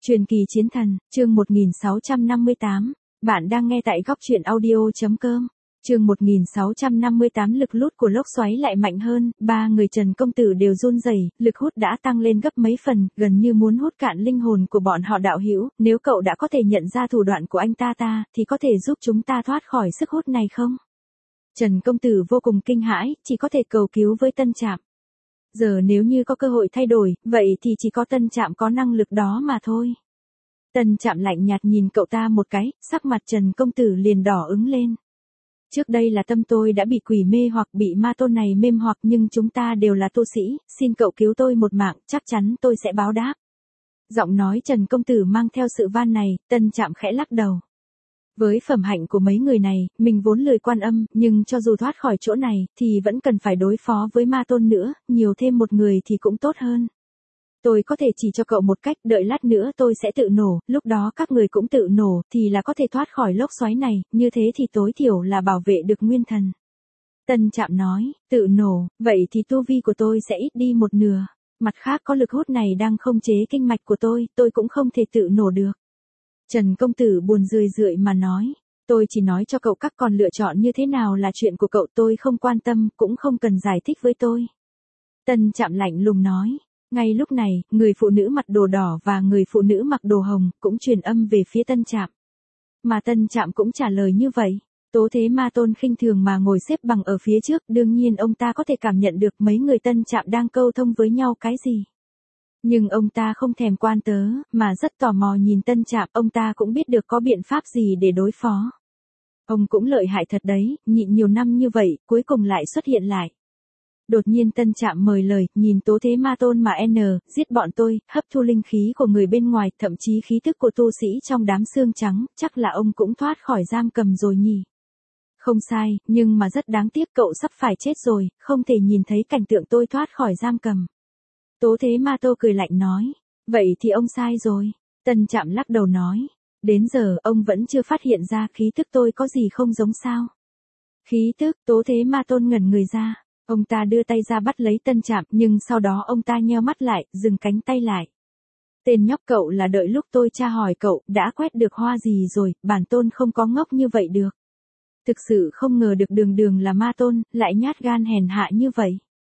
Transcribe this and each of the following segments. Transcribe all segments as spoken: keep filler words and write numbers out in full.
Truyền kỳ chiến thần, chương một nghìn sáu trăm năm mươi tám. Bạn đang nghe tại góc truyện audio.com. Chương một nghìn sáu trăm năm mươi tám. Lực hút của lốc xoáy lại mạnh hơn, ba người Trần công tử đều run rẩy, lực hút đã tăng lên gấp mấy phần, gần như muốn hút cạn linh hồn của bọn họ. Đạo hữu, nếu cậu đã có thể nhận ra thủ đoạn của anh ta ta, thì có thể giúp chúng ta thoát khỏi sức hút này không? Trần công tử vô cùng kinh hãi, chỉ có thể cầu cứu với Tân Trạm. Giờ nếu như có cơ hội thay đổi, vậy thì chỉ có Tân Trạm có năng lực đó mà thôi. Tân Trạm lạnh nhạt nhìn cậu ta một cái, sắc mặt Trần công tử liền đỏ ứng lên. Trước đây là tâm tôi đã bị quỷ mê hoặc bị ma tôn này mê hoặc, nhưng chúng ta đều là tu sĩ, xin cậu cứu tôi một mạng, chắc chắn tôi sẽ báo đáp. Giọng nói Trần công tử mang theo sự van này. Tân Trạm khẽ lắc đầu. Với phẩm hạnh của mấy người này, mình vốn lười quan âm, nhưng cho dù thoát khỏi chỗ này, thì vẫn cần phải đối phó với ma tôn nữa, nhiều thêm một người thì cũng tốt hơn. Tôi có thể chỉ cho cậu một cách, đợi lát nữa tôi sẽ tự nổ, lúc đó các người cũng tự nổ, thì là có thể thoát khỏi lốc xoáy này, như thế thì tối thiểu là bảo vệ được nguyên thần. Tân Trạm nói, tự nổ, vậy thì tu vi của tôi sẽ ít đi một nửa. Mặt khác có lực hút này đang khống chế kinh mạch của tôi, tôi cũng không thể tự nổ được. Trần công tử buồn rười rượi mà nói, tôi chỉ nói cho cậu các con lựa chọn như thế nào là chuyện của cậu, tôi không quan tâm, cũng không cần giải thích với tôi. Tân Trạm lạnh lùng nói. Ngay lúc này, người phụ nữ mặc đồ đỏ và người phụ nữ mặc đồ hồng cũng truyền âm về phía Tân Trạm. Mà Tân Trạm cũng trả lời như vậy. Tố Thế Ma Tôn khinh thường mà ngồi xếp bằng ở phía trước, đương nhiên ông ta có thể cảm nhận được mấy người Tân Trạm đang câu thông với nhau cái gì. Nhưng ông ta không thèm quan tớ, mà rất tò mò nhìn Tân Trạm, ông ta cũng biết được có biện pháp gì để đối phó. Ông cũng lợi hại thật đấy, nhịn nhiều năm như vậy, cuối cùng lại xuất hiện lại. Đột nhiên Tân Trạm mời lời, nhìn Tố Thế Ma Tôn mà n, giết bọn tôi, hấp thu linh khí của người bên ngoài, thậm chí khí thức của tu sĩ trong đám xương trắng, chắc là ông cũng thoát khỏi giam cầm rồi nhỉ. Không sai, nhưng mà rất đáng tiếc cậu sắp phải chết rồi, không thể nhìn thấy cảnh tượng tôi thoát khỏi giam cầm. Tố Thế Ma Tôn cười lạnh nói, vậy thì ông sai rồi. Tân Trạm lắc đầu nói, đến giờ ông vẫn chưa phát hiện ra khí thức tôi có gì không giống sao. Khí thức? Tố Thế Ma Tôn ngẩn người ra. Ông ta đưa tay ra bắt lấy Tân Trạm, nhưng sau đó ông ta nheo mắt lại, dừng cánh tay lại. Tên nhóc cậu là đợi lúc tôi tra hỏi cậu, đã quét được hoa gì rồi, bản tôn không có ngốc như vậy được. Thực sự không ngờ được đường đường là ma tôn, lại nhát gan hèn hạ như vậy.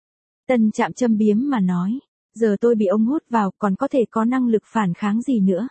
Tân Trạm châm biếm mà nói, giờ tôi bị ông hút vào, còn có thể có năng lực phản kháng gì nữa.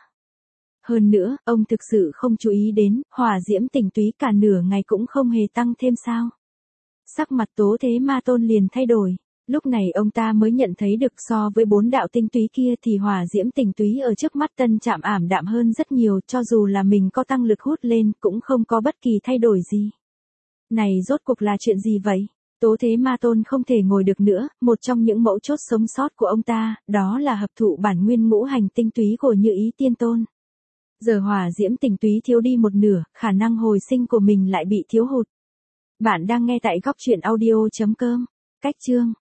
Hơn nữa, ông thực sự không chú ý đến, hỏa diễm tình túy cả nửa ngày cũng không hề tăng thêm sao. Sắc mặt Tố Thế Ma Tôn liền thay đổi, lúc này ông ta mới nhận thấy được so với bốn đạo tinh túy kia thì hỏa diễm tình túy ở trước mắt Tân Trạm ảm đạm hơn rất nhiều, cho dù là mình có tăng lực hút lên cũng không có bất kỳ thay đổi gì. Này rốt cuộc là chuyện gì vậy? Tố Thế Ma Tôn không thể ngồi được nữa, một trong những mấu chốt sống sót của ông ta, đó là hấp thụ bản nguyên ngũ hành tinh túy của Như Ý Tiên Tôn. Giờ hỏa diễm tình túy thiếu đi một nửa, khả năng hồi sinh của mình lại bị thiếu hụt. Bạn đang nghe tại góc truyện audio.com. Cách chương